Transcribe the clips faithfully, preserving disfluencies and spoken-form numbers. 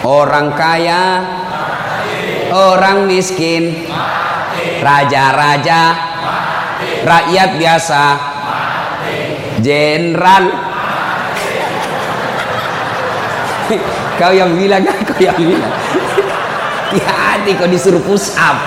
Orang kaya, orang miskin, raja-raja, rakyat biasa, jenderal. Kau yang bilang kan, kau yang bilang. Hati-hati kau disuruh push up.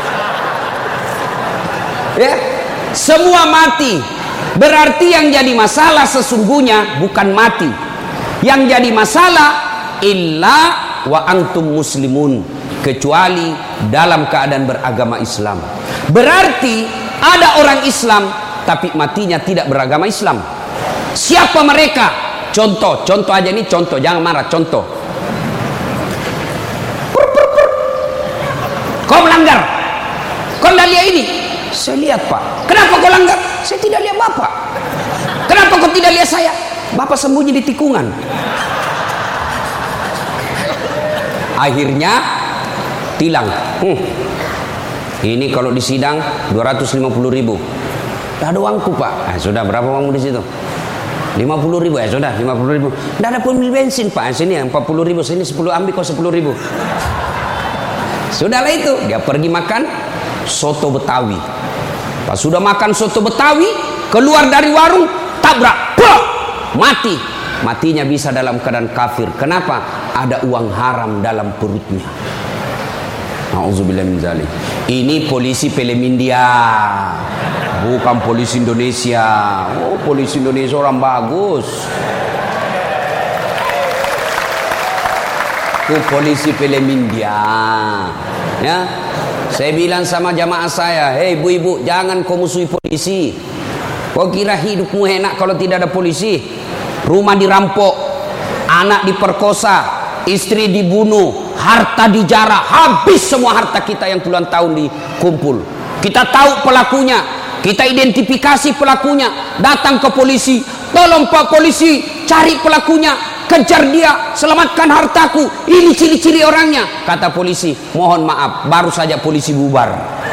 Ya, semua mati. Berarti yang jadi masalah sesungguhnya bukan mati. Yang jadi masalah illa wa antum muslimun, kecuali dalam keadaan beragama Islam. Berarti ada orang Islam tapi matinya tidak beragama Islam. Siapa mereka? Contoh, contoh aja ini contoh, jangan marah, contoh. Kau melanggar, kau tidak lihat ini. Saya lihat Pak. Kenapa kau langgar? Saya tidak lihat Bapak. Kenapa kau tidak lihat saya? Bapak sembunyi di tikungan. Akhirnya tilang. Hmm. Ini kalau di sidang dua ratus lima puluh ribu. Tak ada uangku Pak. Ah, sudah berapa uangmu di situ? lima puluh ribu ya sudah lima puluh ribu. Tidak ada pun beli bensin Pak. Sini empat puluh ribu, sini sepuluh, ambil kau sepuluh ribu. Sudahlah itu, dia pergi makan soto Betawi. Pas sudah makan soto Betawi, keluar dari warung, tabrak, bah! Mati. Matinya bisa dalam keadaan kafir. Kenapa? Ada uang haram dalam perutnya. Nauzubillah min dzalik. Ini polisi film India, bukan polisi Indonesia. Oh, polisi Indonesia orang bagus. Itu polisi film India. Ya, saya bilang sama jamaah saya, hei ibu-ibu, jangan kau musuhi polisi. Kau kira hidupmu enak kalau tidak ada polisi? Rumah dirampok, anak diperkosa, istri dibunuh, harta dijarah, habis semua harta kita yang puluhan tahun dikumpul. Kita tahu pelakunya, kita identifikasi pelakunya, datang ke polisi, tolong Pak polisi, cari pelakunya, kejar dia, selamatkan hartaku, ini ciri-ciri orangnya. Kata polisi, mohon maaf, baru saja polisi bubar.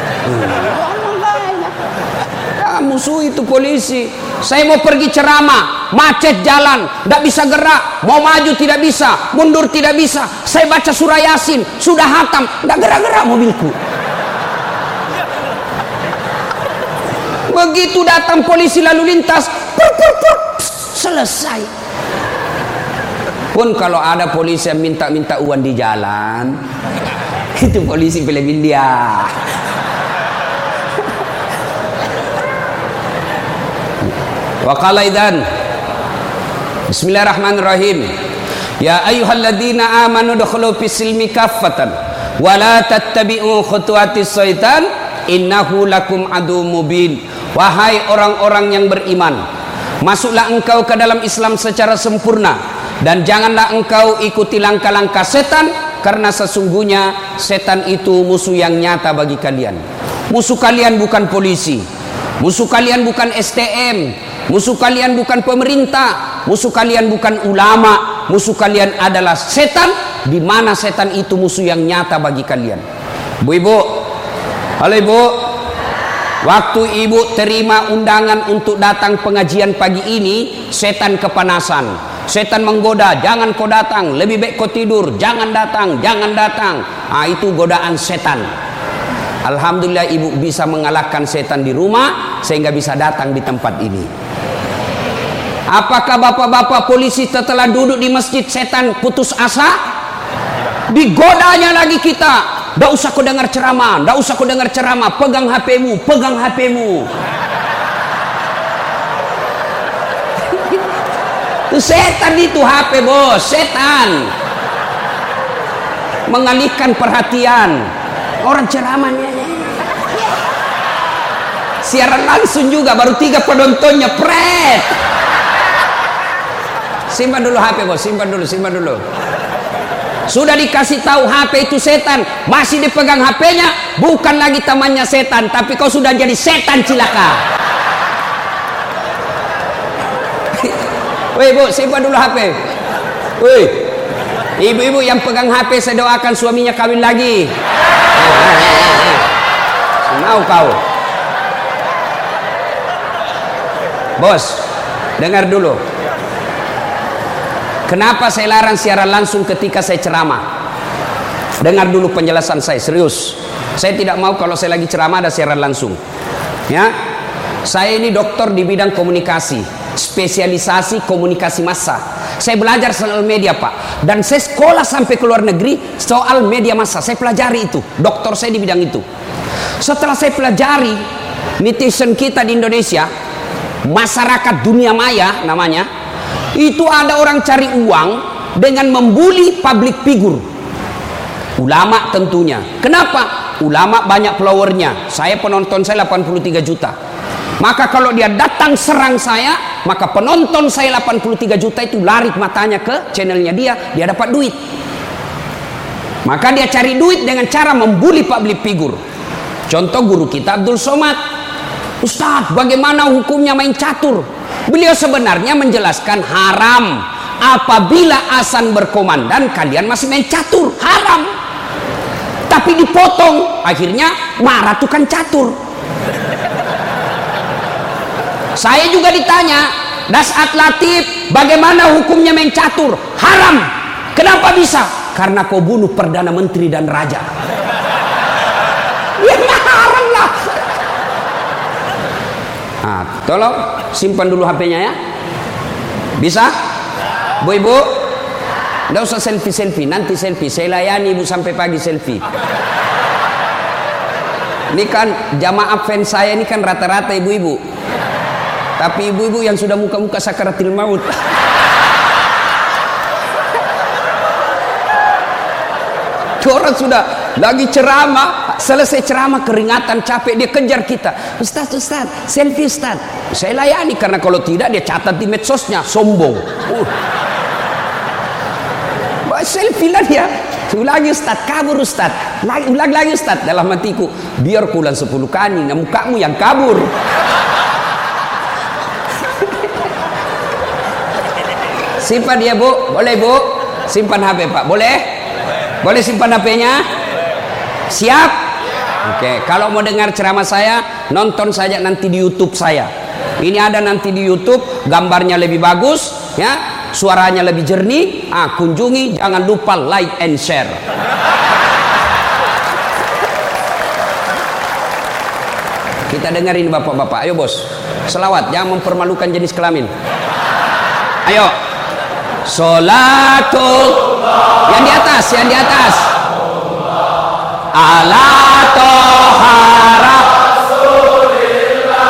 Jangan musuh itu polisi. Saya mau pergi ceramah, macet jalan, tidak bisa gerak, mau maju tidak bisa, mundur tidak bisa. Saya baca surah Yasin, sudah hatam, tidak gerak-gerak mobilku. Begitu datang polisi lalu lintas, pur, pur, pur, selesai. Pun kalau ada polisi yang minta-minta uang di jalan, itu polisi film India. Wa qala idzan Bismillahirrahmanirrahim. Ya ayyuhalladzina amanu dukhulu fis silmi kaffatan wa la tattabi'u khutuwatis syaitan innahu lakum adu mubin. Wahai orang-orang yang beriman, masuklah engkau ke dalam Islam secara sempurna dan janganlah engkau ikuti langkah-langkah setan, karena sesungguhnya setan itu musuh yang nyata bagi kalian. Musuh kalian bukan polisi, musuh kalian bukan S T M, musuh kalian bukan pemerintah, musuh kalian bukan ulama, musuh kalian adalah setan, di mana setan itu musuh yang nyata bagi kalian. Bu-ibu, halo ibu, waktu ibu terima undangan untuk datang pengajian pagi ini, setan kepanasan. Setan menggoda, jangan kau datang, lebih baik kau tidur, jangan datang, jangan datang. Ah, itu godaan setan. Alhamdulillah ibu bisa mengalahkan setan di rumah sehingga bisa datang di tempat ini. Apakah bapak-bapak polisi setelah duduk di masjid setan putus asa? Digodanya lagi kita. Tidak usah kau dengar ceramah, tidak usah kau dengar ceramah, pegang H P-mu, pegang H P-mu. Itu setan itu H P bos, setan. Mengalihkan perhatian. Orang ceramahnya siaran langsung juga, baru tiga penontonnya, pret. Simpan dulu H P bos, simpan dulu, simpan dulu. Sudah dikasih tahu H P itu setan, masih dipegang H P-nya, bukan lagi temannya setan, tapi kau sudah jadi setan cilaka. Woi bu, simpan dulu H P. Woi, ibu-ibu yang pegang H P, saya doakan suaminya kawin lagi. Mau kau? Bos, dengar dulu. Kenapa saya larang siaran langsung ketika saya ceramah? Dengar dulu penjelasan saya, serius. Saya tidak mau kalau saya lagi ceramah ada siaran langsung. Ya, saya ini dokter di bidang komunikasi, spesialisasi komunikasi massa. Saya belajar soal media, Pak, dan saya sekolah sampai ke luar negeri soal media massa. Saya pelajari itu, dokter saya di bidang itu. Setelah saya pelajari, netizen kita di Indonesia, masyarakat dunia maya namanya, itu ada orang cari uang dengan membuli public figure, ulama tentunya. Kenapa? Ulama banyak followernya. Saya penonton saya delapan puluh tiga juta. Maka kalau dia datang serang saya, maka penonton saya delapan puluh tiga juta itu lari matanya ke channelnya dia, dia dapat duit. Maka dia cari duit dengan cara membuli public figure. Contoh guru kita Abdul Somad. Ustadz, bagaimana hukumnya main catur? Beliau sebenarnya menjelaskan haram apabila azan berkomandan kalian masih main catur, haram. Tapi dipotong, akhirnya marah tukang catur. Saya juga ditanya, Dasat Latif, bagaimana hukumnya main catur? Haram. Kenapa bisa? Karena kau bunuh Perdana Menteri dan Raja. Ya haram lah. Nah, tolong simpan dulu H P-nya ya. Bisa? Bu Ibu? Nggak usah selfie-selfie, nanti selfie. Saya layani Ibu sampai pagi selfie. Ini kan jamaah fans saya ini kan rata-rata ibu-ibu. Tapi ibu-ibu yang sudah muka-muka sakaratil maut. Orang sudah lagi ceramah, selesai ceramah keringatan, capek, dia kejar kita. Ustaz, Ustaz, selfie Ustaz. Saya layani karena kalau tidak dia catat di medsosnya, sombong. Uh. Selfie lah dia. Ulangi Ustaz, kabur Ustaz. Lagi, ulang lagi Ustaz. Dalam hatiku, biar kulang sepuluh kali, nah mukamu yang kabur. Simpan dia Bu, boleh Bu? Simpan H P Pak, boleh? Boleh simpan H P-nya? Siap? Oke, kalau mau dengar ceramah saya, nonton saja nanti di YouTube saya. Ini ada nanti di YouTube, gambarnya lebih bagus, ya, suaranya lebih jernih. Ah, kunjungi, jangan lupa like and share. Kita dengerin bapak-bapak, ayo bos. Selawat, jangan mempermalukan jenis kelamin. Ayo. Sholatul yang di atas, yang di atas. Ala toha Rasulillah.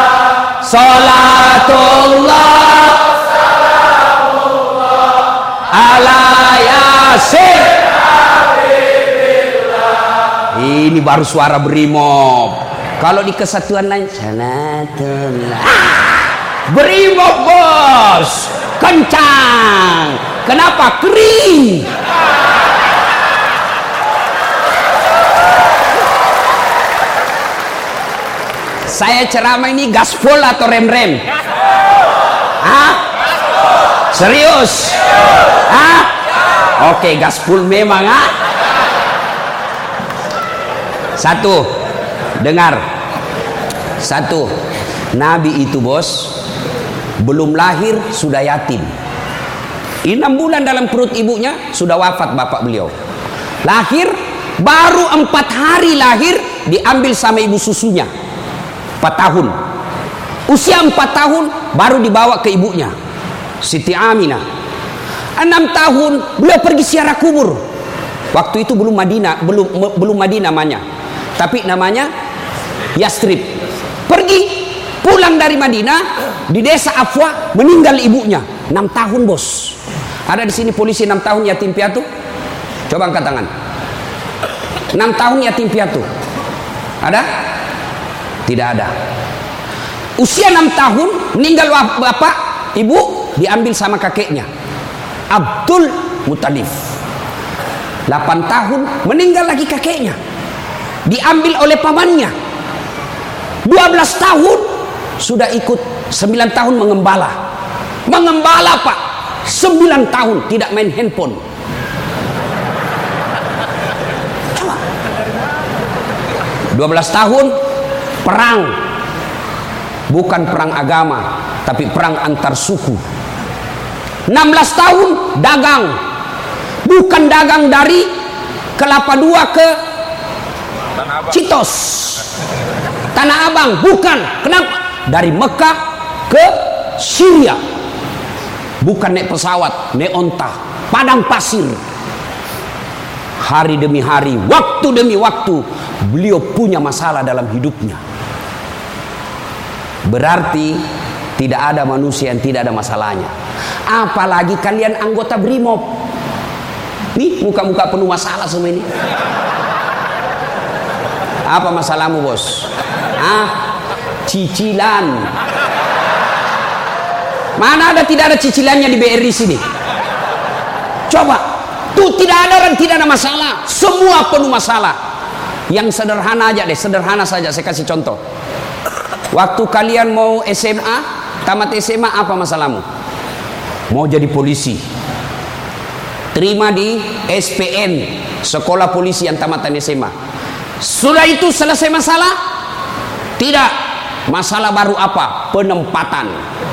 Sholatullah ala yasin. Ini baru suara brimob. Kalau di kesatuan lain, sholatullah. Brimob bos, kencang. Kenapa? Kering. Saya ceramah ini gaspol atau rem-rem? Hah? Serius? Hah? Oke, gaspol memang, ah. Satu, dengar. Satu, Nabi itu bos belum lahir sudah yatim. Enam bulan dalam perut ibunya sudah wafat bapak beliau. Lahir baru empat hari lahir diambil sama ibu susunya. Empat tahun. Usia empat tahun baru dibawa ke ibunya, Siti Aminah. Enam tahun beliau pergi ziarah kubur. Waktu itu belum Madinah, belum belum Madinah namanya, tapi namanya Yastrib. Pergi pulang dari Madinah di desa Afwa meninggal ibunya. Enam tahun bos. Ada di sini polisi enam tahun yatim piatu? Coba angkat tangan. Enam tahun yatim piatu. Ada? Tidak ada. Usia enam tahun meninggal bapak, ibu diambil sama kakeknya Abdul Muttalib. Delapan tahun meninggal lagi kakeknya, diambil oleh pamannya. Dua belas tahun sudah ikut, sembilan tahun mengembala. Mengembala pak, sembilan tahun tidak main handphone. Coba. Dua belas tahun perang, bukan perang agama, tapi perang antar suku. enam belas tahun dagang. Bukan dagang dari Kelapa Dua ke Citos, Tanah Abang, bukan. Kenapa? Dari Mekah ke Syria. Bukan naik pesawat, naik onta, padang pasir. Hari demi hari, waktu demi waktu, beliau punya masalah dalam hidupnya. Berarti tidak ada manusia yang tidak ada masalahnya. Apalagi kalian anggota BRIMOB. Nih muka-muka penuh masalah semua ini. Apa masalahmu, bos? Ah, cicilan. Mana ada tidak ada cicilannya di B R I sini? Coba, tuh tidak ada orang tidak ada masalah. Semua penuh masalah. Yang sederhana aja deh, sederhana saja. Saya kasih contoh. Waktu kalian mau S M A, tamat S M A, apa masalahmu? Mau jadi polisi. Terima di S P N, sekolah polisi yang tamatan S M A. Sudah itu selesai masalah? Tidak. Masalah baru apa? Penempatan.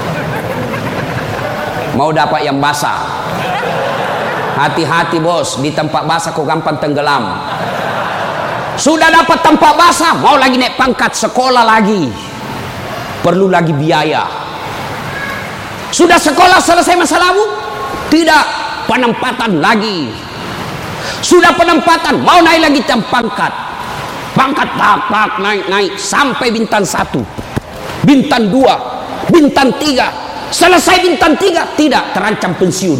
Mau dapat yang basah. Hati-hati bos, di tempat basah kok gampang tenggelam. Sudah dapat tempat basah, mau lagi naik pangkat, sekolah lagi. Perlu lagi biaya. Sudah sekolah selesai masalahmu? Tidak, penempatan lagi. Sudah penempatan, mau naik lagi jam pangkat. Pangkat tak, tak, naik, naik sampai bintang satu, bintang dua, bintang tiga. Selesai bintang tiga, tidak, terancam pensiun.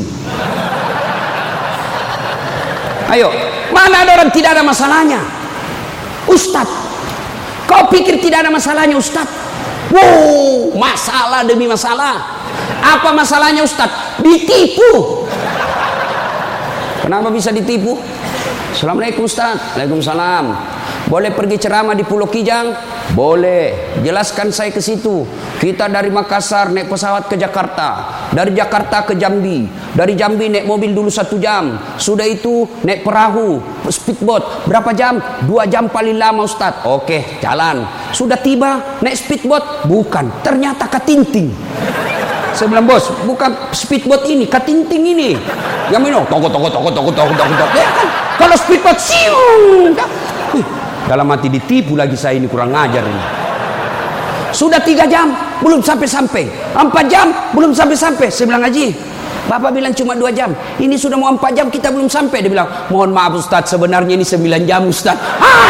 Ayo, mana ada orang tidak ada masalahnya? Ustadz, kau pikir tidak ada masalahnya Ustadz? Wow, masalah demi masalah. Apa masalahnya Ustadz? Ditipu. Kenapa bisa ditipu? Assalamualaikum Ustadz. Waalaikumsalam. Boleh pergi ceramah di Pulau Kijang? Boleh. Jelaskan saya ke situ. Kita dari Makassar naik pesawat ke Jakarta, dari Jakarta ke Jambi, dari Jambi naik mobil dulu satu jam. Sudah itu naik perahu, speedboat. Berapa jam? Dua jam paling lama Ustadz. Oke, jalan. Sudah tiba naik speedboat? Bukan. Ternyata katinting. Saya bilang bos, bukan speedboat ini, katinting ini. Yang minum toko toko toko toko toko toko toko. Ya kan? Kalau speedboat siung. Dalam hati ditipu lagi saya ini, kurang ngajar ini. Sudah tiga jam belum sampai-sampai, empat jam belum sampai-sampai. Saya bilang Haji, Bapak bilang cuma dua jam, ini sudah mau empat jam kita belum sampai. Dia bilang mohon maaf Ustadz, sebenarnya ini sembilan jam Ustadz. Ah!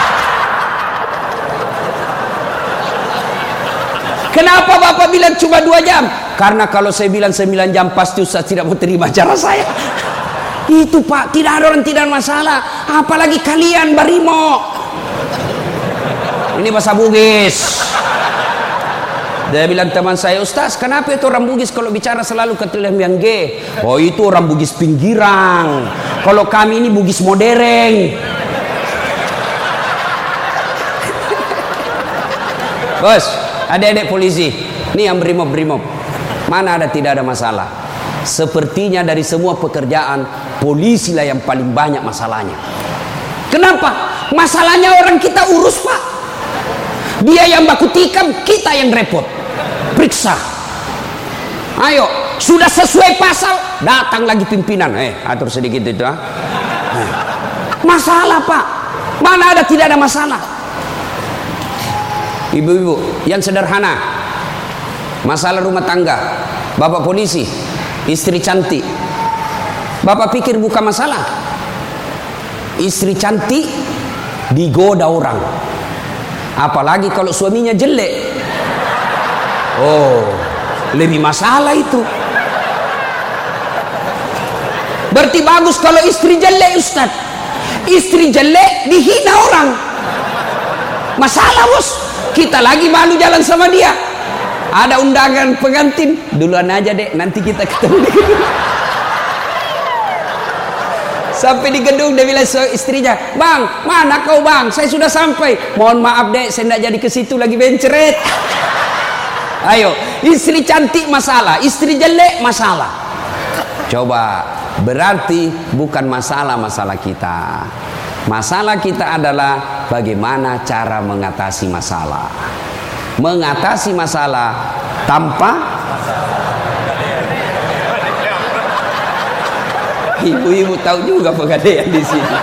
Kenapa Bapak bilang cuma dua jam? Karena kalau saya bilang sembilan jam pasti Ustadz tidak mau terima cara saya. Itu Pak, tidak ada orang tidak ada masalah. Apalagi kalian Barimo. Ini bahasa Bugis. Dia bilang teman saya, Ustaz, kenapa itu orang Bugis kalau bicara selalu ke Telem yang G? Oh itu orang Bugis pinggiran. Kalau kami ini Bugis modern. Bos, adik-adik polisi, ini yang brimob-brimob. Mana ada tidak ada masalah? Sepertinya dari semua pekerjaan, polisi lah yang paling banyak masalahnya. Kenapa? Masalahnya orang kita urus Pak. Dia yang baku tikam, kita yang repot. Periksa. Ayo, sudah sesuai pasal, datang lagi pimpinan. Eh, atur sedikit itu. Ah. Nah. Masalah Pak. Mana ada tidak ada masalah? Ibu-ibu, yang sederhana. Masalah rumah tangga. Bapak polisi, istri cantik. Bapak pikir bukan masalah. Istri cantik digoda orang. Apalagi kalau suaminya jelek. Oh, lebih masalah itu. Berarti bagus kalau istri jelek Ustaz. Istri jelek dihina orang. Masalah bos. Kita lagi malu jalan sama dia. Ada undangan pengantin, duluan aja dek, nanti kita ketemu di gedung. Sampai di gedung dia bilang istrinya, bang, mana kau bang? Saya sudah sampai. Mohon maaf dek, saya tidak jadi ke situ lagi benceret. Ayo, istri cantik masalah, istri jelek masalah. Coba, berarti bukan masalah-masalah kita. Masalah kita adalah bagaimana cara mengatasi masalah. Mengatasi masalah tanpa Ibu-ibu tahu juga pegadaian di sini.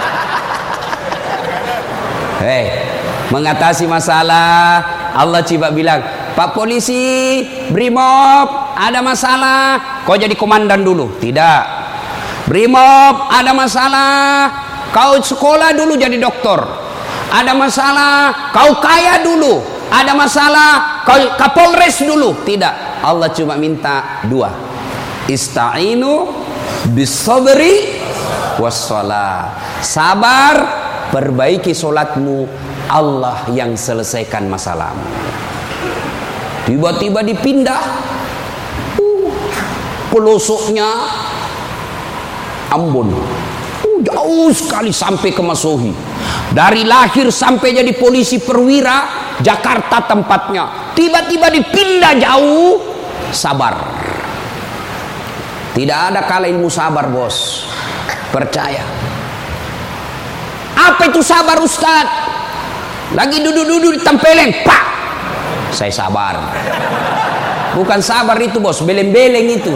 Hei, mengatasi masalah, Allah coba bilang, Pak Polisi, Brimob, ada masalah, kau jadi komandan dulu. Tidak. Brimob, ada masalah, kau sekolah dulu jadi doktor. Ada masalah, kau kaya dulu. Ada masalah, kau Kapolres dulu. Tidak. Allah cuma minta dua. Ista'inu bisabri wassalah. Sabar, perbaiki solatmu, Allah yang selesaikan masalahmu. Tiba-tiba dipindah uh, pelosoknya Ambon, uh, jauh sekali sampai ke Masohi. Dari lahir sampai jadi polisi perwira, Jakarta tempatnya. Tiba-tiba dipindah jauh. Sabar. Tidak ada kalah ilmu sabar, bos. Percaya. Apa itu sabar, Ustaz? Lagi duduk-duduk ditempelin, pak. Saya sabar. Bukan sabar itu, bos, beleng-beleng itu.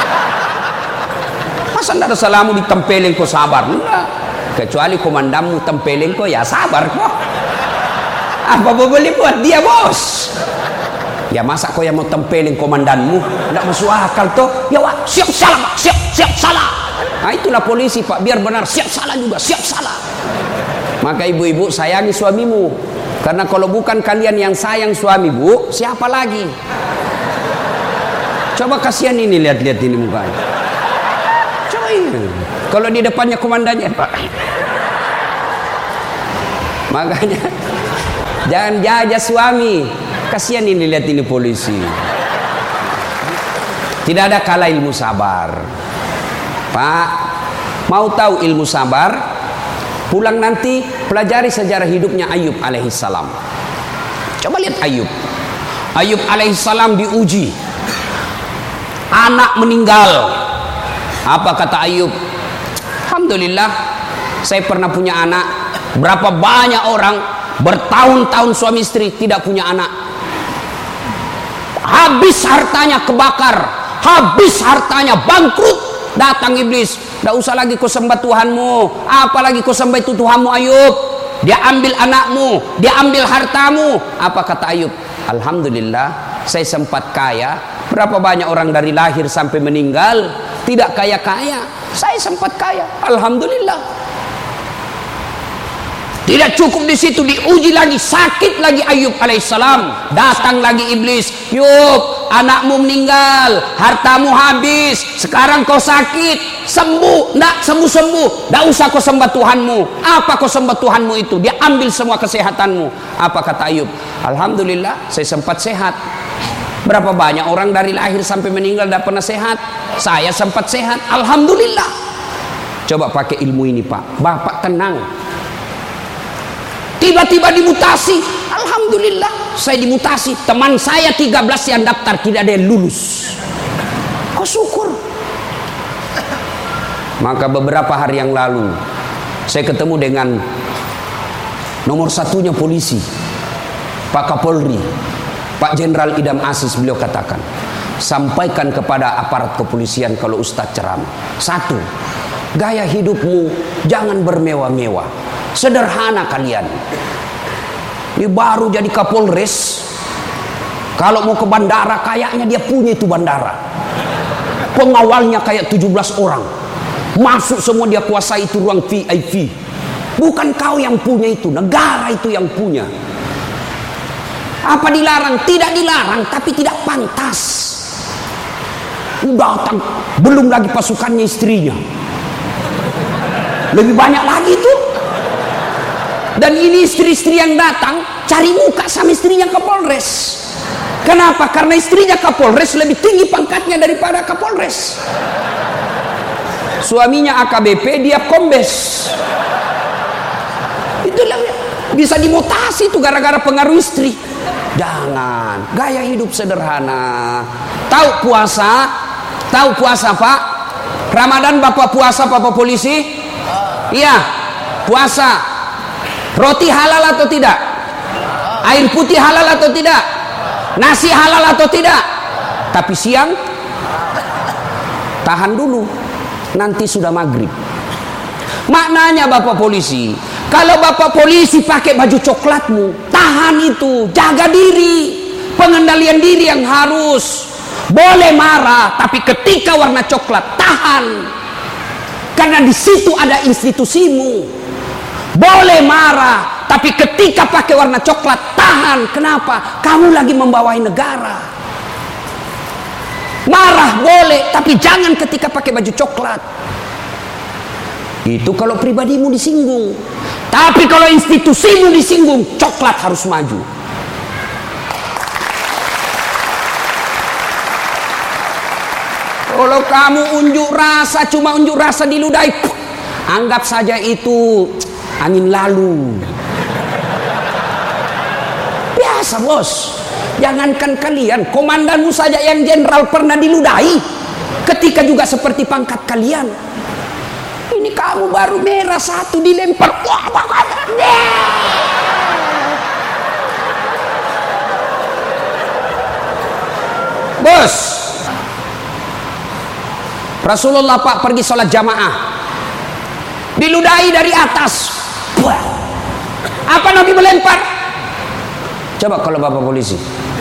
Masa tidak ada salamu ditempelin kok sabar? Enggak. Kecuali komandanmu tempelin kok, ya sabar kok. Apa boleh buat dia, bos? Ya masa kau yang mau tempelin komandanmu? Tidak masuk akal toh. Ya wak, siap salah pak, siap siap salah. Nah itulah polisi pak, biar benar siap salah juga, siap salah. Maka ibu-ibu sayangi suamimu, karena kalau bukan kalian yang sayang suami bu, siapa lagi? Coba kasihan ini, lihat-lihat ini mukanya. Coba ini. Kalau di depannya komandannya pak. Makanya jangan jajah suami. Kasihan ini, lihat ini polisi. Tidak ada kalah ilmu sabar. Pak, mau tahu ilmu sabar? Pulang nanti pelajari sejarah hidupnya Ayub alaihissalam. Coba lihat Ayub. Ayub alaihissalam diuji. Anak meninggal. Apa kata Ayub? Alhamdulillah, saya pernah punya anak. Berapa banyak orang bertahun-tahun suami istri tidak punya anak. Habis hartanya kebakar, habis hartanya bangkrut. Datang iblis, tidak usah lagi kau sembah Tuhanmu, apalagi kau sembah itu Tuhanmu Ayub. Dia ambil anakmu, dia ambil hartamu. Apa kata Ayub? Alhamdulillah, saya sempat kaya. Berapa banyak orang dari lahir sampai meninggal tidak kaya-kaya, saya sempat kaya. Alhamdulillah. Tidak cukup di situ, diuji lagi, sakit lagi Ayub alaihissalam. Datang lagi iblis, Yub, anakmu meninggal, hartamu habis, sekarang kau sakit, sembuh, nak sembuh-sembuh, tidak usah kau sembah Tuhanmu. Apa kau sembah Tuhanmu itu? Dia ambil semua kesehatanmu. Apa kata Ayub? Alhamdulillah, saya sempat sehat. Berapa banyak orang dari lahir sampai meninggal tidak pernah sehat? Saya sempat sehat, alhamdulillah. Coba pakai ilmu ini pak, bapak tenang. Tiba-tiba dimutasi, alhamdulillah saya dimutasi. Teman saya tiga belas yang daftar tidak ada yang lulus. Kau syukur. Maka beberapa hari yang lalu saya ketemu dengan nomor satunya polisi, Pak Kapolri, Pak Jenderal Idam Aziz. Beliau katakan, sampaikan kepada aparat kepolisian kalau Ustadz ceramah. Satu, gaya hidupmu jangan bermewah-mewah. Sederhana kalian. Ini baru jadi Kapolres. Kalau mau ke bandara, kayaknya dia punya itu bandara. Pengawalnya kayak tujuh belas orang. Masuk semua, dia kuasai itu ruang V I P. Bukan kau yang punya itu, negara itu yang punya. Apa dilarang? Tidak dilarang, tapi tidak pantas. Udah datang, belum lagi pasukannya istrinya. Lebih banyak lagi itu. Dan ini istri-istri yang datang cari muka sama istrinya Kapolres. Kenapa? Karena istrinya Kapolres lebih tinggi pangkatnya daripada Kapolres. Suaminya A K B P, dia kombes. Itulah bisa dimutasi itu gara-gara pengaruh istri. Jangan, gaya hidup sederhana. Tahu puasa? Tahu puasa Pak? Ramadan Bapak puasa Bapak polisi? Iya, puasa. Roti halal atau tidak? Air putih halal atau tidak? Nasi halal atau tidak? Tapi siang tahan dulu. nanti sudah maghrib. Maknanya Bapak polisi, kalau Bapak polisi pakai baju coklatmu, tahan itu, jaga diri. Pengendalian diri yang harus. Boleh marah, tapi ketika warna coklat, tahan. Karena di situ ada institusimu. Boleh marah, tapi ketika pakai warna coklat, tahan. Kenapa? Kamu lagi membawahi negara. Marah boleh, tapi jangan ketika pakai baju coklat. Itu kalau pribadimu disinggung. Tapi kalau institusimu disinggung, coklat harus maju. Kalau kamu unjuk rasa, cuma unjuk rasa diludahi, anggap saja itu angin lalu. Biasa bos. Jangankan kalian, komandanmu saja yang jenderal pernah diludahi. Ketika juga seperti pangkat kalian. Ini kamu baru merah satu dilempar. Bos, Rasulullah Pak pergi sholat jamaah, diludahi dari atas. Apa Nabi melempar? Coba kalau Bapak polisi,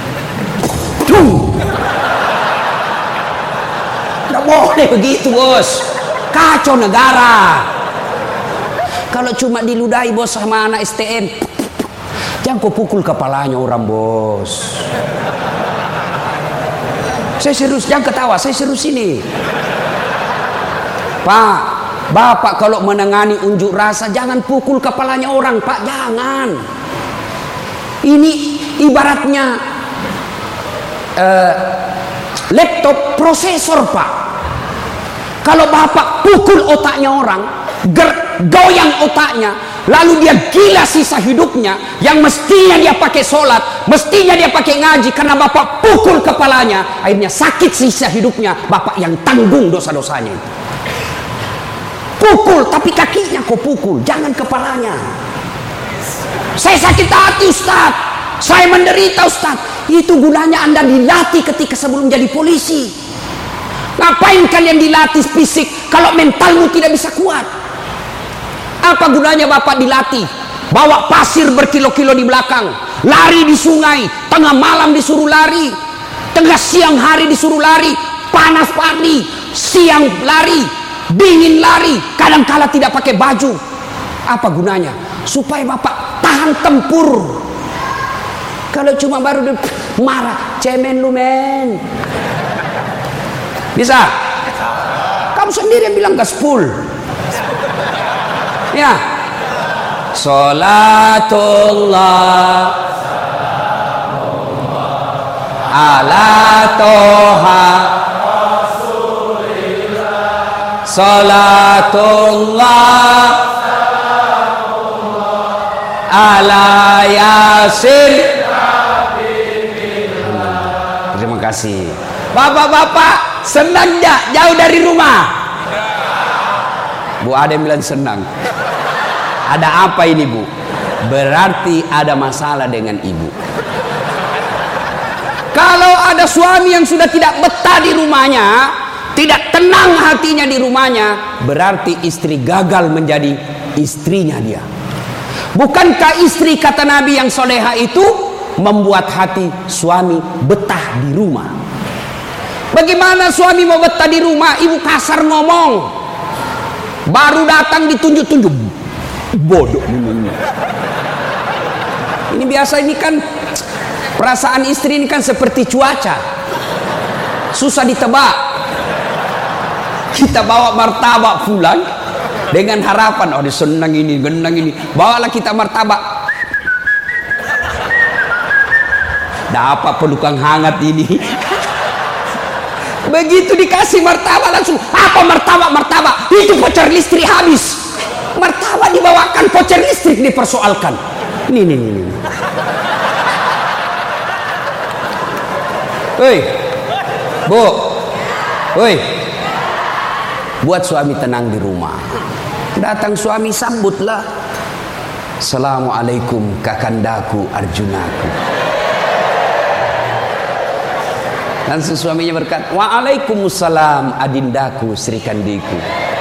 nggak boleh begitu bos, kacau negara. Kalau cuma diludahi bos sama anak S T M, jangan kau pukul kepalanya orang bos. Saya serius, jangan ketawa, saya serius ini. Pak, Bapak kalau menangani unjuk rasa jangan pukul kepalanya orang, Pak, jangan. Ini ibaratnya uh, laptop prosesor, Pak. Kalau Bapak pukul otaknya orang, ger, goyang otaknya, lalu dia gila sisa hidupnya, yang mestinya dia pakai sholat, mestinya dia pakai ngaji, karena Bapak pukul kepalanya, akhirnya sakit sisa hidupnya, Bapak yang tanggung dosa-dosanya. Pukul, tapi kakinya kau pukul, jangan kepalanya. Saya sakit hati Ustaz, saya menderita Ustaz. Itu gunanya Anda dilatih ketika sebelum jadi polisi. Ngapain kalian dilatih fisik kalau mentalmu tidak bisa kuat? Apa gunanya Bapak dilatih? Bawa pasir berkilo-kilo di belakang, lari di sungai, tengah malam disuruh lari, tengah siang hari disuruh lari, panas pagi, siang lari, dingin lari, kadang-kala tidak pakai baju. Apa gunanya? Supaya Bapak tahan tempur. Kalau cuma baru marah, cemen lu men. Bisa? Kamu sendiri yang bilang gaspul. Ya. Salatullah ala toha salatullah ala yasin. Terima kasih. Bapak-bapak senang gak jauh dari rumah? Bu ada yang bilang senang. Ada apa ini Bu? Berarti ada masalah dengan ibu. Kalau ada suami yang sudah tidak betah di rumahnya, tidak tenang hatinya di rumahnya, berarti istri gagal menjadi istrinya dia. Bukankah istri kata Nabi yang soleha itu membuat hati suami betah di rumah? Bagaimana suami mau betah di rumah? Ibu kasar ngomong, baru datang ditunjuk-tunjuk, bodoh ini. Ini biasa, ini kan perasaan istri ini kan seperti cuaca, susah ditebak. Kita bawa martabak pulang dengan harapan, oh dia senang ini, genang ini, bawalah kita martabak. Dapat pelukan hangat ini. Begitu dikasih martabak langsung, apa martabak martabak? Itu voucher listrik habis. Martabak dibawakan, voucher listrik dipersoalkan. Ini ini ini. Hei, Bu, hei, buat suami tenang di rumah. Datang suami sambutlah. Assalamualaikum kakandaku Arjunaku. Langsung suaminya berkata, waalaikumsalam adindaku Sri Kandiku.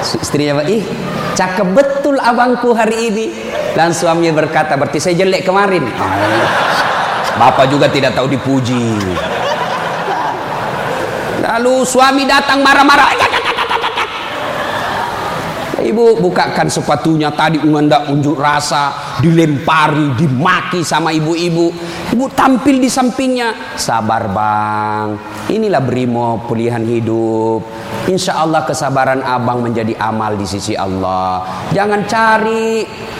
Istrinya, ih cakep betul abangku hari ini. Dan suaminya berkata, berarti saya jelek kemarin. Bapak juga tidak tahu dipuji. Lalu suami datang marah-marah. Ibu bukakan sepatunya, tadi mengendak unjuk rasa, dilempari, dimaki sama ibu-ibu. Ibu tampil di sampingnya, sabar bang, inilah brimo pilihan hidup. Insya Allah kesabaran abang menjadi amal di sisi Allah. Jangan cari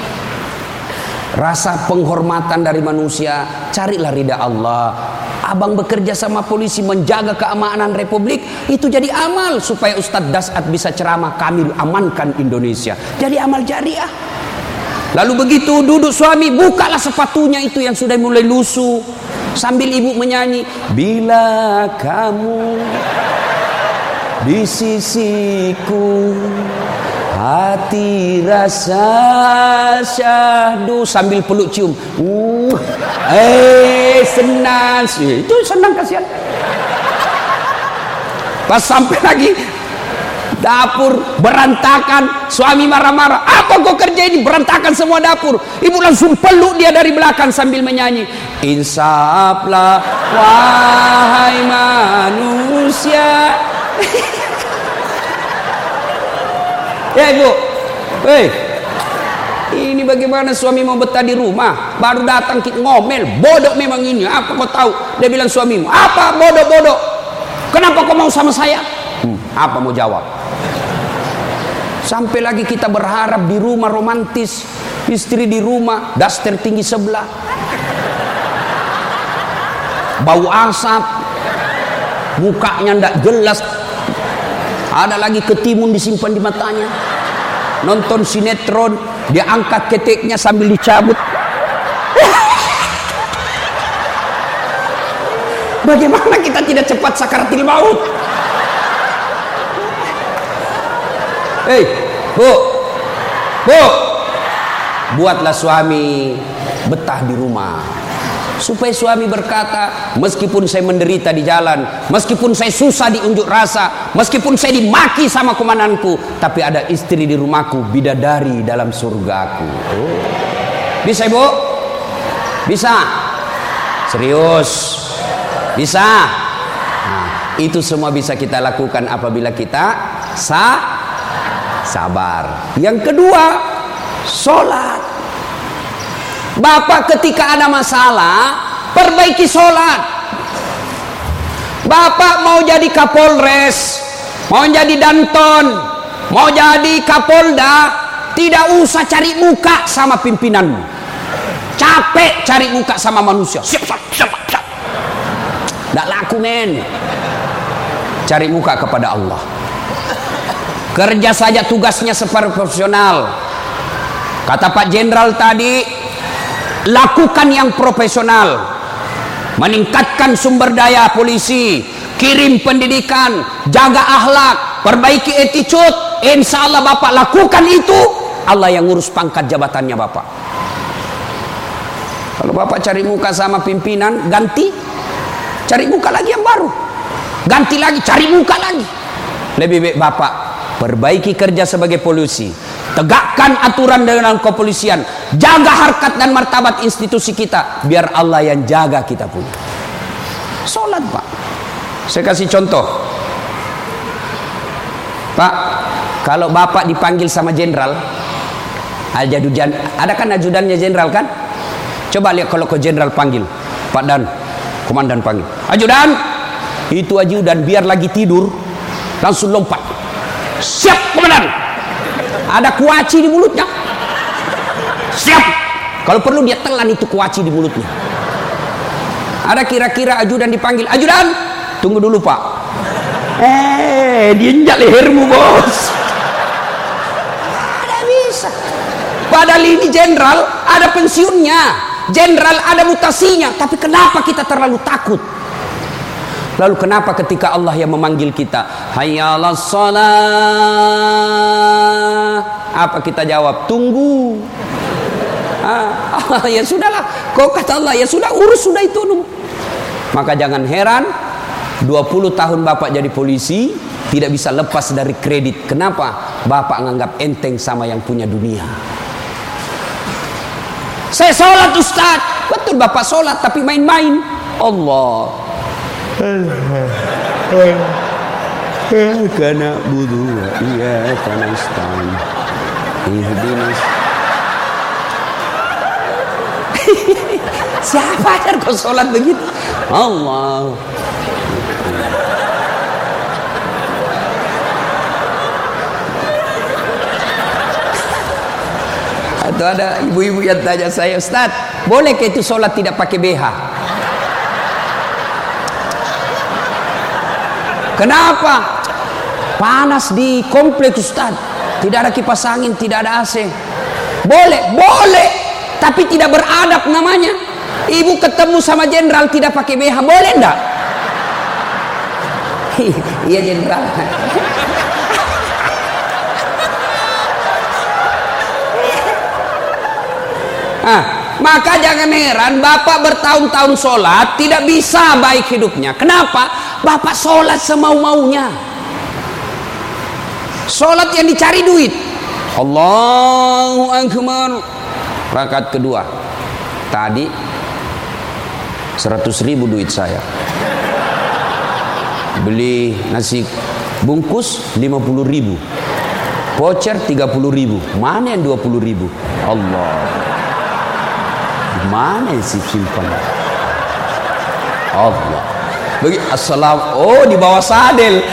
rasa penghormatan dari manusia, carilah ridha Allah. Abang bekerja sama polisi menjaga keamanan Republik, itu jadi amal supaya Ustadz Dasat bisa ceramah, kami amankan Indonesia. Jadi amal jariah. Lalu begitu duduk suami, bukalah sepatunya itu yang sudah mulai lusuh, sambil ibu menyanyi, bila kamu di sisiku, hati rasa syahdu, sambil peluk cium. Uh, eh senang, itu senang kasihan. Pas sampai lagi dapur berantakan, suami marah-marah. Apa kau kerja ini, berantakan semua dapur. Ibu langsung peluk dia dari belakang sambil menyanyi, insaflah wahai manusia. Ya ibu, hei, ini bagaimana suami mau betah di rumah? Baru datang kita ngomel, bodoh memang ini. Apa kau tahu? Dia bilang suamimu, apa bodoh-bodoh? Kenapa kau mau sama saya? Hmm, apa mau jawab? Sampai lagi kita berharap di rumah romantis, istri di rumah, daster tinggi sebelah, bau asap, mukanya ndak jelas. Ada lagi ketimun disimpan di matanya. Nonton sinetron, dia angkat keteknya sambil dicabut. Bagaimana kita tidak cepat sakaratil maut? Hei, bu, bu, buatlah suami betah di rumah. Supaya suami berkata, meskipun saya menderita di jalan, meskipun saya susah di unjuk rasa, meskipun saya dimaki sama komandanku, tapi ada istri di rumahku, bidadari dalam surgaku. Oh. Bisa ibu? Bisa? Serius? Bisa? Nah, itu semua bisa kita lakukan apabila kita sa sabar. Yang kedua, sholat. Bapak ketika ada masalah, perbaiki sholat. Bapak mau jadi Kapolres, mau jadi Danton, mau jadi Kapolda, tidak usah cari muka sama pimpinanmu. Capek cari muka sama manusia. Siap, siap, siap, siap. Tidak laku men. Cari muka kepada Allah. Kerja saja tugasnya seperti profesional. Kata Pak Jenderal tadi, lakukan yang profesional, meningkatkan sumber daya polisi, kirim pendidikan, jaga akhlak, perbaiki attitude. Insya Allah Bapak lakukan itu, Allah yang ngurus pangkat jabatannya Bapak. Kalau Bapak cari muka sama pimpinan, ganti, cari muka lagi yang baru, ganti lagi, cari muka lagi. Lebih baik Bapak perbaiki kerja sebagai polisi, tegakkan aturan dengan kepolisian, jaga harkat dan martabat institusi kita, biar Allah yang jaga kita punya. Sholat Pak. Saya kasih contoh Pak, kalau Bapak dipanggil sama jenderal, ajudan, ada kan ajudannya jenderal kan? Coba lihat kalau ke jenderal panggil, Pak Dan, komandan panggil, ajudan, itu ajudan biar lagi tidur, langsung lompat, siap komandan. Ada kuaci di mulutnya, siap. Kalau perlu dia telan itu kuaci di mulutnya. Ada kira-kira ajudan dipanggil, ajudan, tunggu dulu Pak. Eh, diinjak lehermu bos. Ada bisa. Padahal ini jenderal ada pensiunnya, jenderal ada mutasinya, tapi kenapa kita terlalu takut? Lalu kenapa ketika Allah yang memanggil kita, hayya 'alas shalah, apa kita jawab? Tunggu. Ah, ya sudahlah. Kau kata Allah, ya sudah, urus sudah itu. Maka jangan heran dua puluh tahun Bapak jadi polisi tidak bisa lepas dari kredit. Kenapa? Bapak nganggap enteng sama yang punya dunia. Saya sholat Ustaz. Betul Bapak sholat tapi main-main. Allah. Karena budu, iya karena istan. Ihdinas. Siapa yang kau sholat begitu? Allah. Atau ada ibu-ibu yang tanya saya, Ustaz, boleh ke itu sholat tidak pakai B H? Kenapa? Panas di kompleks Ustaz, tidak ada kipas angin, tidak ada A C. Boleh, boleh, tapi tidak beradab namanya. Ibu ketemu sama jenderal tidak pakai B H, boleh enggak? Iya jenderal. Nah, maka jangan heran Bapak bertahun-tahun sholat tidak bisa baik hidupnya. Kenapa? Bapak sholat semau-maunya. Sholat yang dicari duit. Allahu Akbar. Rakaat kedua. Tadi seratus ribu duit saya. Beli nasi bungkus lima puluh ribu. Voucher tiga puluh ribu. Mana yang dua puluh ribu? Allah. Mana sih simpan? Allah. Bagi assalam. Oh, di bawah sadel.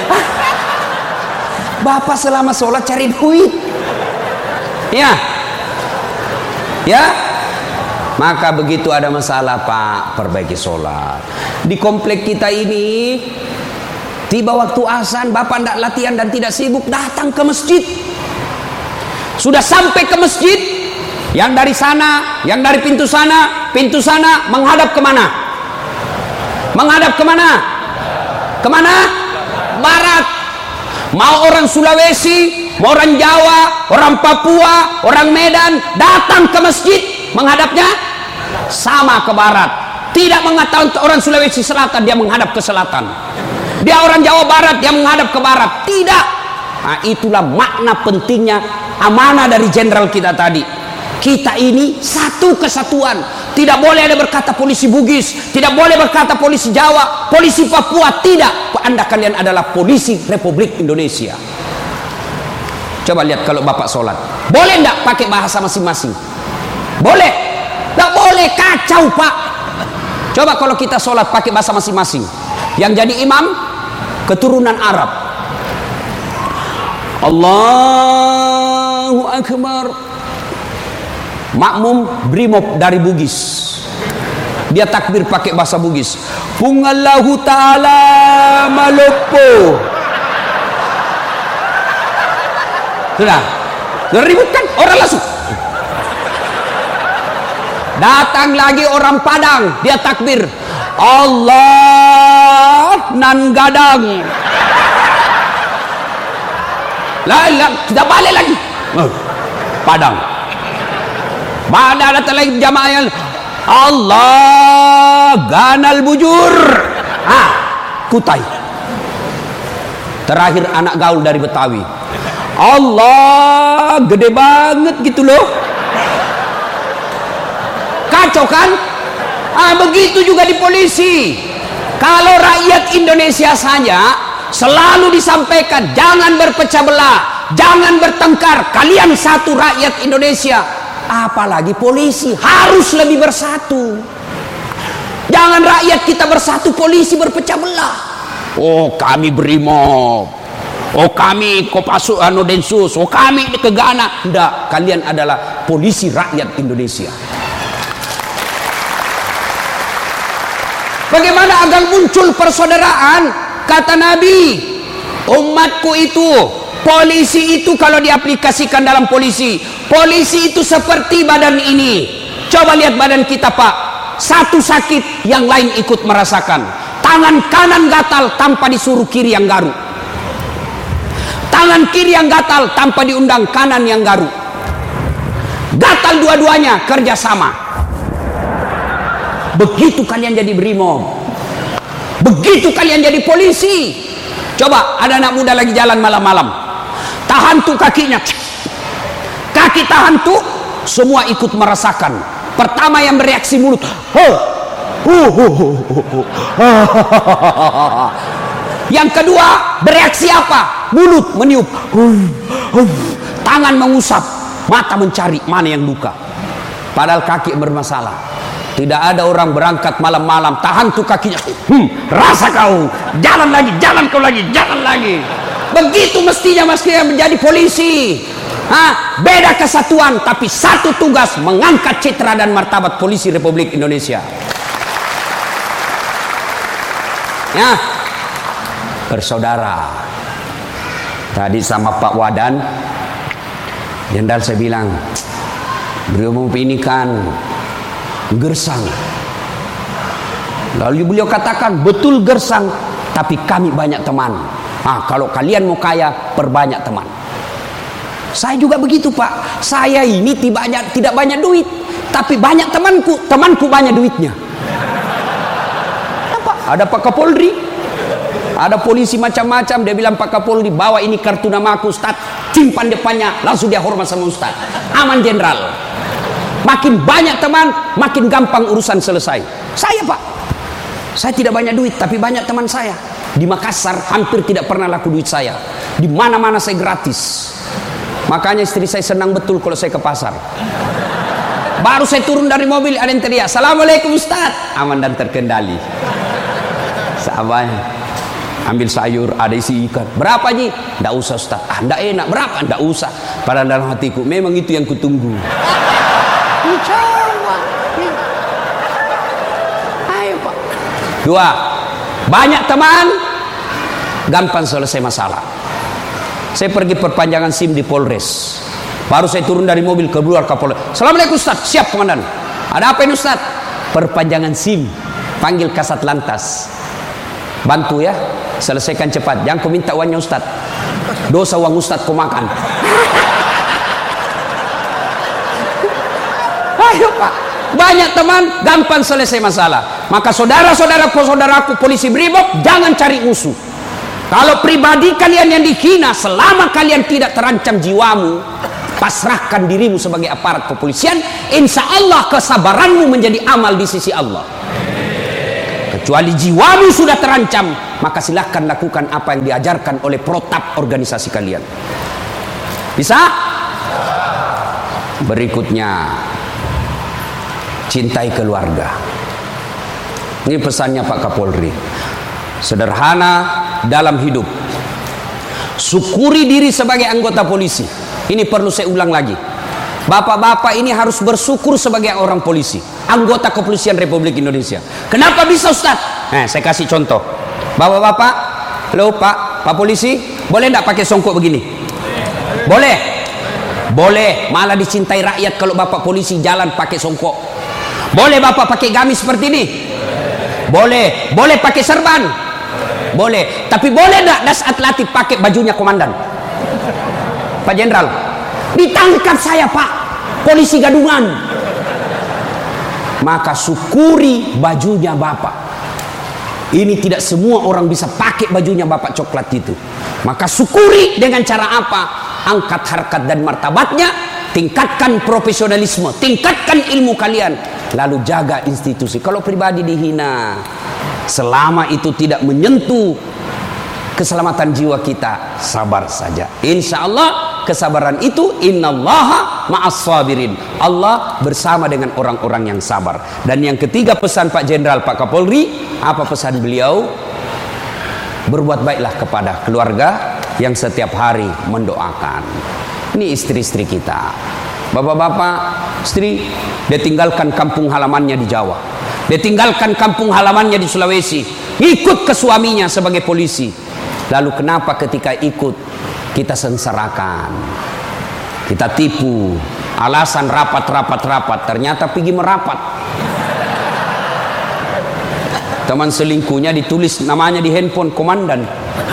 Bapak selama sholat cari duit. Ya. Ya. Maka begitu ada masalah, Pak, perbaiki sholat. Di komplek kita ini, tiba waktu azan, Bapak tidak latihan dan tidak sibuk, datang ke masjid. Sudah sampai ke masjid, yang dari sana, yang dari pintu sana, pintu sana menghadap kemana? Menghadap kemana? Kemana? Barat. Mau orang Sulawesi, mau orang Jawa, orang Papua, orang Medan, datang ke masjid, menghadapnya sama ke barat. Tidak mengatakan orang Sulawesi Selatan dia menghadap ke selatan. Dia orang Jawa Barat dia menghadap ke barat. Tidak. Nah, itulah makna pentingnya amanah dari jenderal kita tadi. Kita ini satu kesatuan. Tidak boleh ada berkata polisi Bugis, tidak boleh berkata polisi Jawa, polisi Papua, tidak. Anda kalian adalah polisi Republik Indonesia. Coba lihat kalau Bapak sholat, boleh enggak pakai bahasa masing-masing? Boleh? Enggak boleh, kacau Pak. Coba kalau kita sholat pakai bahasa masing-masing. Yang jadi imam keturunan Arab. Allahu Akbar. Makmum brimob dari Bugis, dia takbir pakai bahasa Bugis. Pungallahu ta'ala malopo. Sudah ribut kan orang langsung. Datang lagi orang Padang, dia takbir Allah nan gadang. Lah, kita balik lagi Padang. Mana datang lagi jamaah yang Allah ganal bujur. Ah, Kutai. Terakhir anak gaul dari Betawi. Allah gede banget gitu loh. Kacau kan? Ah, begitu juga di polisi. Kalau rakyat Indonesia saja selalu disampaikan jangan berpecah belah, jangan bertengkar, kalian satu rakyat Indonesia. Apalagi polisi harus lebih bersatu. Jangan rakyat kita bersatu, polisi berpecah belah. Oh kami brimob, oh kami Kopassus anu Densus, oh kami Kegana. Enggak, kalian adalah polisi rakyat Indonesia. Bagaimana agar muncul persaudaraan? Kata Nabi, umatku itu, polisi itu kalau diaplikasikan dalam polisi, polisi itu seperti badan ini. Coba lihat badan kita Pak, satu sakit yang lain ikut merasakan. Tangan kanan gatal tanpa disuruh kiri yang garuk, tangan kiri yang gatal tanpa diundang kanan yang garuk. Gatal dua-duanya kerjasama. Begitu kalian jadi brimob, begitu kalian jadi polisi. Coba ada anak muda lagi jalan malam-malam, tahan tuh kakinya, kaki tahan tuh, semua ikut merasakan. Pertama yang bereaksi mulut, yang kedua bereaksi apa? Mulut meniup, tangan mengusap, mata mencari mana yang luka. Padahal kaki bermasalah. Tidak ada orang berangkat malam-malam tahan tuh kakinya, hmm, rasa kau, jalan lagi, jalan kau lagi, jalan lagi. Begitu mestinya mestinya menjadi polisi. Hah? Beda kesatuan tapi satu tugas, mengangkat citra dan martabat polisi Republik Indonesia. Ya, bersaudara. Tadi sama Pak Wadan, Jenderal saya bilang, beliau mau ini kan gersang. Lalu beliau katakan, betul gersang, tapi kami banyak teman. Ah, kalau kalian mau kaya, perbanyak teman. Saya juga begitu, Pak. Saya ini tidak banyak, tidak banyak duit, tapi banyak temanku. Temanku banyak duitnya. Apa? Ada Pak Kapolri, ada polisi macam-macam. Dia bilang, Pak Kapolri, bawa ini kartu nama aku, Ustaz. Simpan depannya, langsung dia hormat sama Ustaz. Aman, Jenderal. Makin banyak teman, makin gampang urusan selesai. Saya, Pak, saya tidak banyak duit, tapi banyak teman saya. Di Makassar hampir tidak pernah laku duit saya. Di mana-mana saya gratis. Makanya istri saya senang betul kalau saya ke pasar. Baru saya turun dari mobil, ada yang teriak, Assalamualaikum Ustaz. Aman dan terkendali. Sahabat, ambil sayur, ada isi ikan. Berapa Ji? Tidak usah Ustaz. Ah, tidak enak. Berapa? Tidak usah. Padahal dalam hatiku, memang itu yang kutunggu. Ayo Pak. Dua, banyak teman, gampang selesai masalah. Saya pergi perpanjangan SIM di Polres. Baru saya turun dari mobil, keluar Kapolres. Assalamualaikum Ustaz. Siap Komandan. Ada apa ini Ustaz? Perpanjangan SIM. Panggil Kasat Lantas. Bantu ya, selesaikan cepat. Jangan kau minta uangnya Ustaz. Dosa uang Ustaz kau makan. Ayo Pak, banyak teman, gampang selesai masalah. Maka saudara-saudaraku, saudaraku polisi Brimob, jangan cari musuh. Kalau pribadi kalian yang dihina, selama kalian tidak terancam jiwamu, pasrahkan dirimu sebagai aparat kepolisian. Insya Allah kesabaranmu menjadi amal di sisi Allah. Kecuali jiwamu sudah terancam, maka silahkan lakukan apa yang diajarkan oleh protap organisasi kalian. Bisa? Berikutnya, cintai keluarga. Ini pesannya Pak Kapolri. Sederhana dalam hidup. Syukuri diri sebagai anggota polisi. Ini perlu saya ulang lagi. Bapak-bapak ini harus bersyukur sebagai orang polisi, anggota kepolisian Republik Indonesia. Kenapa bisa Ustaz? Nah, saya kasih contoh. Bapak-bapak, halo Pak, Pak polisi, boleh enggak pakai songkok begini? Boleh. Boleh, malah dicintai rakyat kalau Bapak polisi jalan pakai songkok. Boleh Bapak pakai gamis seperti ini? Boleh. Boleh pakai serban? Boleh. Tapi boleh enggak das atletik pakai bajunya komandan? Pak Jenderal, ditangkap saya Pak, polisi gadungan. Maka syukuri bajunya Bapak. Ini tidak semua orang bisa pakai bajunya Bapak coklat itu. Maka syukuri dengan cara apa? Angkat harkat dan martabatnya, tingkatkan profesionalisme, tingkatkan ilmu kalian, lalu jaga institusi. Kalau pribadi dihina, selama itu tidak menyentuh keselamatan jiwa kita, sabar saja. Insya Allah kesabaran itu, innallaha ma'as sabirin. Allah bersama dengan orang-orang yang sabar. Dan yang ketiga pesan Pak Jenderal, Pak Kapolri, apa pesan beliau? Berbuat baiklah kepada keluarga yang setiap hari mendoakan. Ini istri-istri kita. Bapak-bapak, istri, dia tinggalkan kampung halamannya di Jawa. Dia tinggalkan kampung halamannya di Sulawesi. Ikut ke suaminya sebagai polisi. Lalu kenapa ketika ikut kita sengsarakan, kita tipu, alasan rapat-rapat-rapat, ternyata pergi merapat. Teman selingkuhnya ditulis namanya di handphone komandan.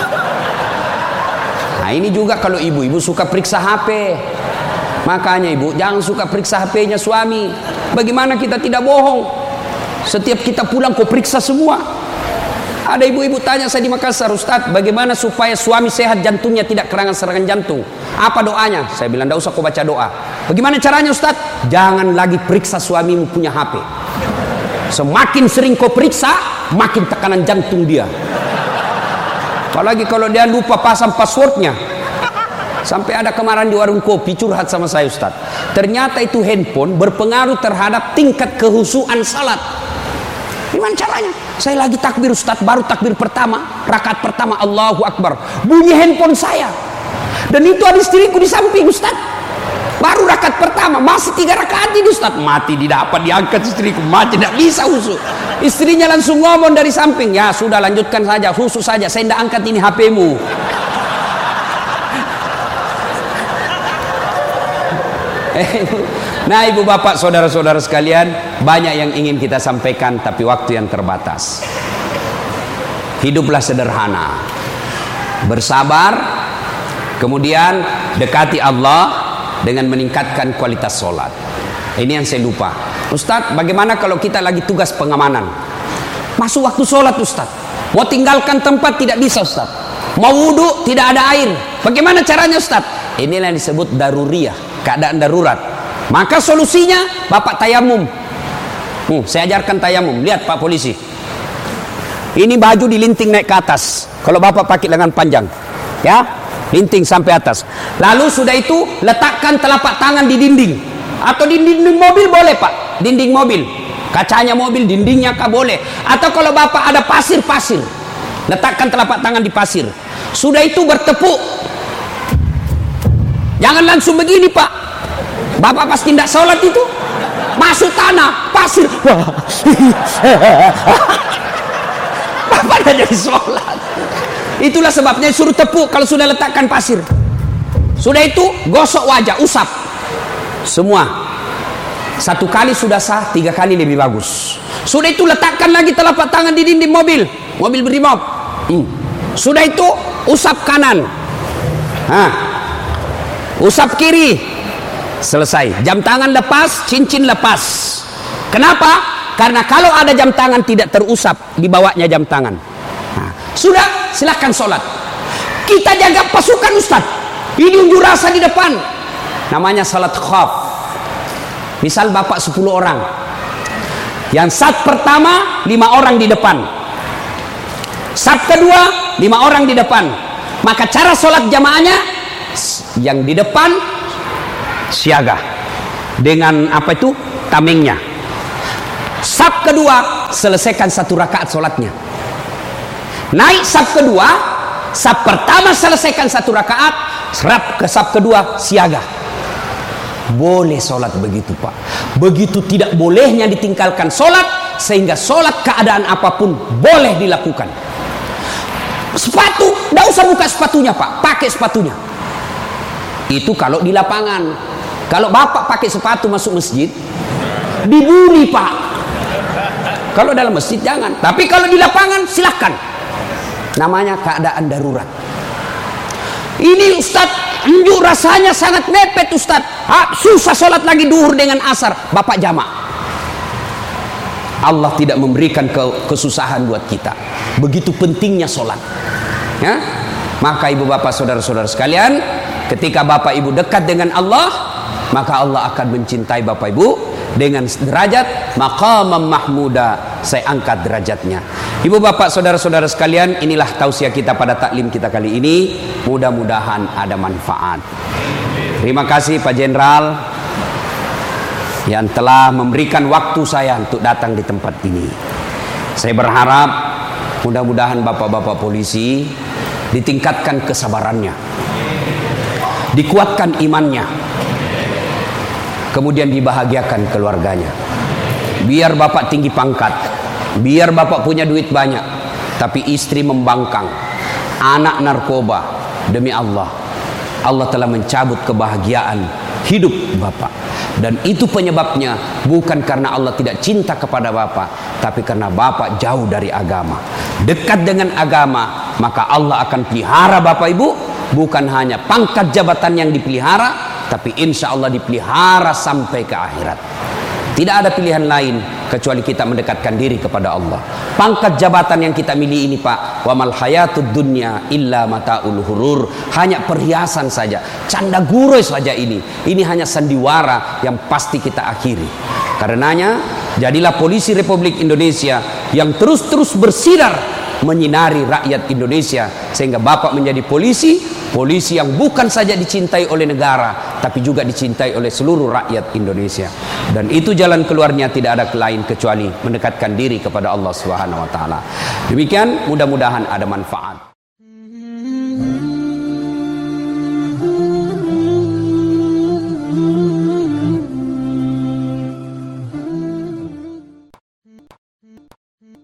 Nah ini juga kalau ibu-ibu suka periksa H P. Makanya ibu jangan suka periksa H P-nya suami. Bagaimana kita tidak bohong? Setiap kita pulang kau periksa semua. Ada ibu-ibu tanya saya di Makassar, Ustaz, bagaimana supaya suami sehat jantungnya tidak kerangan serangan jantung? Apa doanya? Saya bilang, tidak usah kau baca doa. Bagaimana caranya, Ustaz? Jangan lagi periksa suamimu punya H P. Semakin sering kau periksa, makin tekanan jantung dia. Apalagi kalau dia lupa pasang passwordnya. Sampai ada kemarin di warung kopi curhat sama saya, Ustaz. Ternyata itu handphone berpengaruh terhadap tingkat kehusuan salat. Gimana caranya? Saya lagi takbir, Ustaz, baru takbir pertama, rakaat pertama, Allahu Akbar, bunyi handphone saya. Dan itu ada istriku di samping, Ustaz. Baru rakaat pertama, masih tiga rakaat ini, Ustaz. Mati didapat, diangkat istriku, mati tidak bisa husu. Istrinya langsung ngomong dari samping, ya sudah lanjutkan saja, husu saja, saya tidak angkat ini H P-mu. Nah, ibu bapak, saudara-saudara sekalian, banyak yang ingin kita sampaikan, tapi waktu yang terbatas. Hiduplah sederhana, bersabar, kemudian dekati Allah dengan meningkatkan kualitas sholat. Ini yang saya lupa, Ustadz, bagaimana kalau kita lagi tugas pengamanan, masuk waktu sholat, Ustadz, mau tinggalkan tempat tidak bisa, Ustadz, mau wudhu tidak ada air, bagaimana caranya, Ustadz? Inilah yang disebut daruriyah, keadaan darurat. Maka solusinya bapak tayamum. Hmm, saya ajarkan tayamum. Lihat Pak Polisi, ini baju dilinting naik ke atas. Kalau bapak pakai lengan panjang, ya, linting sampai atas. Lalu sudah itu letakkan telapak tangan di dinding, atau di dinding mobil boleh, Pak. Dinding mobil, kacanya mobil, dindingnya kah boleh. Atau kalau bapak ada pasir-pasir, letakkan telapak tangan di pasir. Sudah itu bertepuk. Jangan langsung begini, Pak. Bapak pas tindak sholat itu masuk tanah, pasir. Bapak tidak jadi sholat. Itulah sebabnya suruh tepuk kalau sudah letakkan pasir. Sudah itu gosok wajah, usap semua. Satu kali sudah sah, tiga kali lebih bagus. Sudah itu letakkan lagi telapak tangan di dinding mobil, mobil berimob. Hmm. Sudah itu usap kanan, nah, usap kiri. Selesai. Jam tangan lepas, cincin lepas. Kenapa? Karena kalau ada jam tangan tidak terusap, dibawanya jam tangan. Nah, sudah, silahkan sholat. Kita jaga pasukan, Ustaz. Ini unjuk rasa di depan. Namanya salat khaf. Misal bapak sepuluh orang. Yang sat pertama lima orang di depan. Sat kedua lima orang di depan. Maka cara sholat jamaahnya, yang di depan siaga dengan apa itu tamengnya. Saf kedua selesaikan satu rakaat sholatnya. Naik saf kedua, saf pertama selesaikan satu rakaat, serap ke saf kedua siaga. Boleh sholat begitu, Pak. Begitu tidak bolehnya ditinggalkan sholat, sehingga sholat keadaan apapun boleh dilakukan. Sepatu, tidak usah buka sepatunya, Pak, pakai sepatunya. Itu kalau di lapangan. Kalau bapak pakai sepatu masuk masjid, dibully, Pak. Kalau dalam masjid jangan. Tapi kalau di lapangan silahkan. Namanya keadaan darurat. Ini Ustaz, unjuk rasanya sangat mepet, Ustaz. Ah, susah sholat lagi duhur dengan asar. Bapak jamak. Allah tidak memberikan ke kesusahan buat kita. Begitu pentingnya sholat. Ya? Maka ibu bapak saudara-saudara sekalian, ketika bapak ibu dekat dengan Allah, maka Allah akan mencintai bapak ibu dengan derajat maqamam mahmuda. Saya angkat derajatnya. Ibu bapak saudara-saudara sekalian, inilah tausiah kita pada taklim kita kali ini. Mudah-mudahan ada manfaat. Terima kasih Pak Jenderal yang telah memberikan waktu saya untuk datang di tempat ini. Saya berharap mudah-mudahan bapak-bapak polisi ditingkatkan kesabarannya, dikuatkan imannya, kemudian dibahagiakan keluarganya. Biar bapak tinggi pangkat, biar bapak punya duit banyak, tapi istri membangkang, anak narkoba, demi Allah, Allah telah mencabut kebahagiaan hidup bapak. Dan itu penyebabnya bukan karena Allah tidak cinta kepada bapak, tapi karena bapak jauh dari agama. Dekat dengan agama, maka Allah akan pelihara bapak ibu. Bukan hanya pangkat jabatan yang dipelihara, tapi insya Allah dipelihara sampai ke akhirat. Tidak ada pilihan lain kecuali kita mendekatkan diri kepada Allah. Pangkat jabatan yang kita miliki ini, Pak, wa mal hayatud dunya illa mataul hurur, hanya perhiasan saja, canda gurui saja ini. Ini hanya sandiwara yang pasti kita akhiri. Karenanya jadilah polisi Republik Indonesia yang terus-terus bersinar menyinari rakyat Indonesia, sehingga Bapak menjadi polisi, polisi yang bukan saja dicintai oleh negara, tapi juga dicintai oleh seluruh rakyat Indonesia. Dan itu jalan keluarnya tidak ada lain kecuali mendekatkan diri kepada Allah Subhanahu wa taala. Demikian, mudah-mudahan ada manfaat.